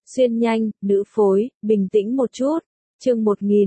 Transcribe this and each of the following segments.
Xuyên nhanh, nữ phối, bình tĩnh một chút. Chương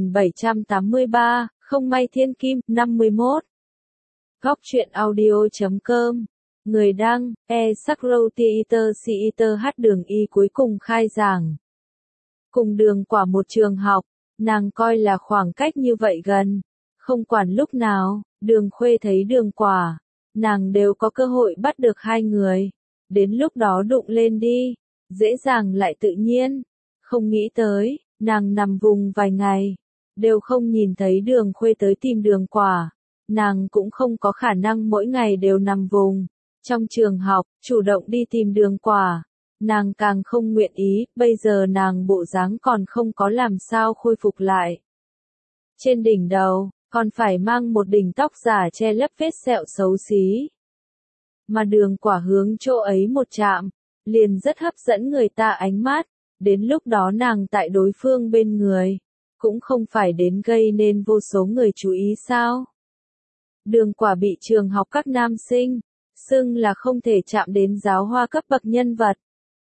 1783, không may thiên kim, 51. Góc truyện audio.com. Người đăng, E-Sakro Theater hát Đường Y cuối cùng khai giảng. Cùng Đường Quả một trường học, nàng coi là khoảng cách như vậy gần. Không quản lúc nào, Đường Khuê thấy Đường Quả, nàng đều có cơ hội bắt được hai người. Đến lúc đó đụng lên đi, dễ dàng lại tự nhiên. Không nghĩ tới, nàng nằm vùng vài ngày, đều không nhìn thấy Đường Khuê tới tìm Đường Quả. Nàng cũng không có khả năng mỗi ngày đều nằm vùng trong trường học, chủ động đi tìm Đường Quả. Nàng càng không nguyện ý, bây giờ nàng bộ dáng còn không có làm sao khôi phục lại. Trên đỉnh đầu, còn phải mang một đỉnh tóc giả che lấp vết sẹo xấu xí. Mà Đường Quả hướng chỗ ấy một chạm, liền rất hấp dẫn người ta ánh mắt, đến lúc đó nàng tại đối phương bên người, cũng không phải đến gây nên vô số người chú ý sao. Đường Quả bị trường học các nam sinh xưng là không thể chạm đến giáo hoa cấp bậc nhân vật.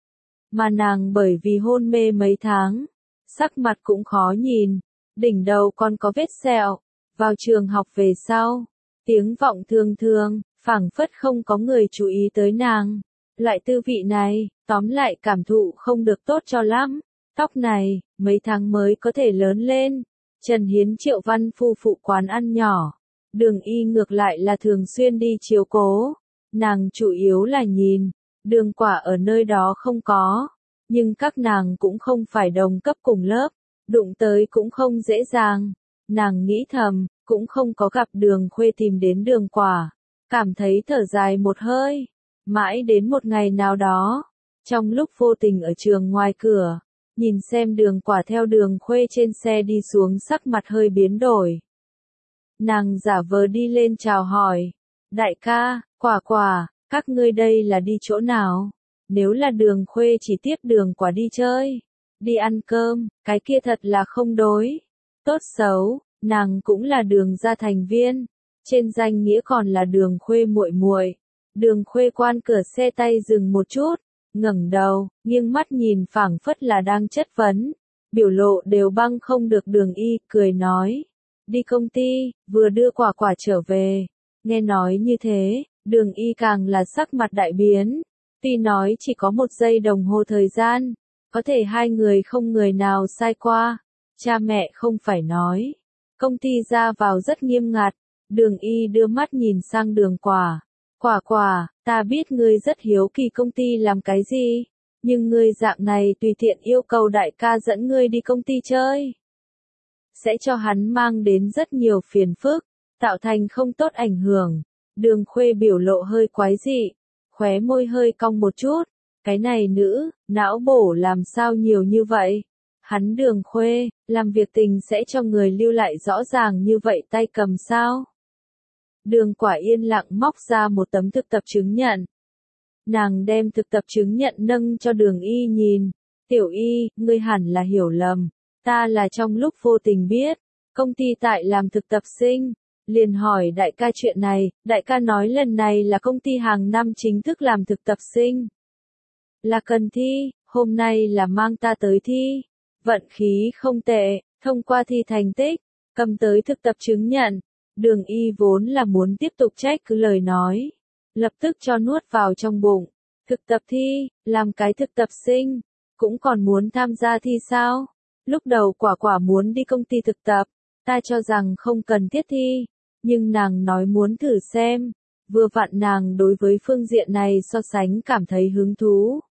Mà nàng bởi vì hôn mê mấy tháng, sắc mặt cũng khó nhìn, đỉnh đầu còn có vết sẹo, vào trường học về sau, tiếng vọng thường thường, phảng phất không có người chú ý tới nàng. Loại tư vị này, tóm lại cảm thụ không được tốt cho lắm. Tóc này, mấy tháng mới có thể lớn lên. Trần Hiến Triệu Văn phu phụ quán ăn nhỏ. Đường Y ngược lại là thường xuyên đi chiếu cố. Nàng chủ yếu là nhìn, Đường Quả ở nơi đó không có. Nhưng các nàng cũng không phải đồng cấp cùng lớp, đụng tới cũng không dễ dàng. Nàng nghĩ thầm, cũng không có gặp Đường Khuê tìm đến Đường Quả. Cảm thấy thở dài một hơi. Mãi đến một ngày nào đó, trong lúc vô tình ở trường ngoài cửa, nhìn xem Đường Quả theo Đường Khuê trên xe đi xuống, sắc mặt hơi biến đổi. Nàng giả vờ đi lên chào hỏi, đại ca, Quả, các ngươi đây là đi chỗ nào? Nếu là Đường Khuê chỉ tiếp Đường Quả đi chơi, đi ăn cơm, cái kia thật là không đối. Tốt xấu, nàng cũng là Đường gia thành viên, trên danh nghĩa còn là Đường Khuê muội muội. Đường Khuê quan cửa xe tay dừng một chút, ngẩng đầu, nghiêng mắt nhìn phảng phất là đang chất vấn, biểu lộ đều băng không được. Đường Y cười nói, đi công ty, vừa đưa Quả trở về. Nghe nói như thế, Đường Y càng là sắc mặt đại biến, tuy nói chỉ có 1 giây đồng hồ thời gian, có thể hai người không người nào sai qua. Cha mẹ không phải nói, công ty ra vào rất nghiêm ngặt. Đường Y đưa mắt nhìn sang Đường Quả. Quả, ta biết ngươi rất hiếu kỳ công ty làm cái gì, nhưng ngươi dạng này tùy tiện yêu cầu đại ca dẫn ngươi đi công ty chơi, sẽ cho hắn mang đến rất nhiều phiền phức, tạo thành không tốt ảnh hưởng. Đường Khuê biểu lộ hơi quái dị, khóe môi hơi cong một chút, cái này nữ, não bổ làm sao nhiều như vậy. Hắn Đường Khuê, làm việc tình sẽ cho người lưu lại rõ ràng như vậy tay cầm sao? Đường Quả yên lặng móc ra một tấm thực tập chứng nhận. Nàng đem thực tập chứng nhận nâng cho Đường Y nhìn. Tiểu Y, ngươi hẳn là hiểu lầm. Ta là trong lúc vô tình biết, công ty tại làm thực tập sinh. Liền hỏi đại ca chuyện này, đại ca nói lần này là công ty hàng năm chính thức làm thực tập sinh. Là cần thi, hôm nay là mang ta tới thi. Vận khí không tệ, thông qua thi thành tích, cầm tới thực tập chứng nhận. Đường Y vốn là muốn tiếp tục trách cứ lời nói, lập tức cho nuốt vào trong bụng. Thực tập thi, làm cái thực tập sinh, cũng còn muốn tham gia thi sao? Lúc đầu Quả muốn đi công ty thực tập, ta cho rằng không cần thiết thi, nhưng nàng nói muốn thử xem, vừa vặn nàng đối với phương diện này so sánh cảm thấy hứng thú.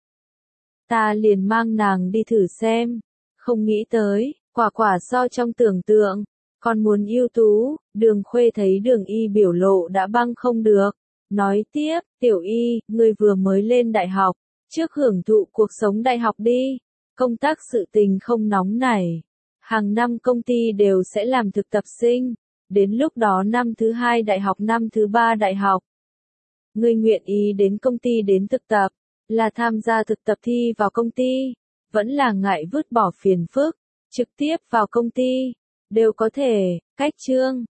Ta liền mang nàng đi thử xem, không nghĩ tới, Quả so trong tưởng tượng còn muốn ưu tú. Đường Khuê thấy Đường Y biểu lộ đã băng không được, nói tiếp, Tiểu Y, ngươi vừa mới lên đại học, trước hưởng thụ cuộc sống đại học đi, công tác sự tình không nóng nảy. Hàng năm công ty đều sẽ làm thực tập sinh, đến lúc đó năm thứ 2 đại học, năm thứ 3 đại học. Ngươi nguyện ý đến công ty đến thực tập, là tham gia thực tập thi vào công ty, vẫn là ngại vứt bỏ phiền phức, trực tiếp vào công ty, đều có thể. Cách chương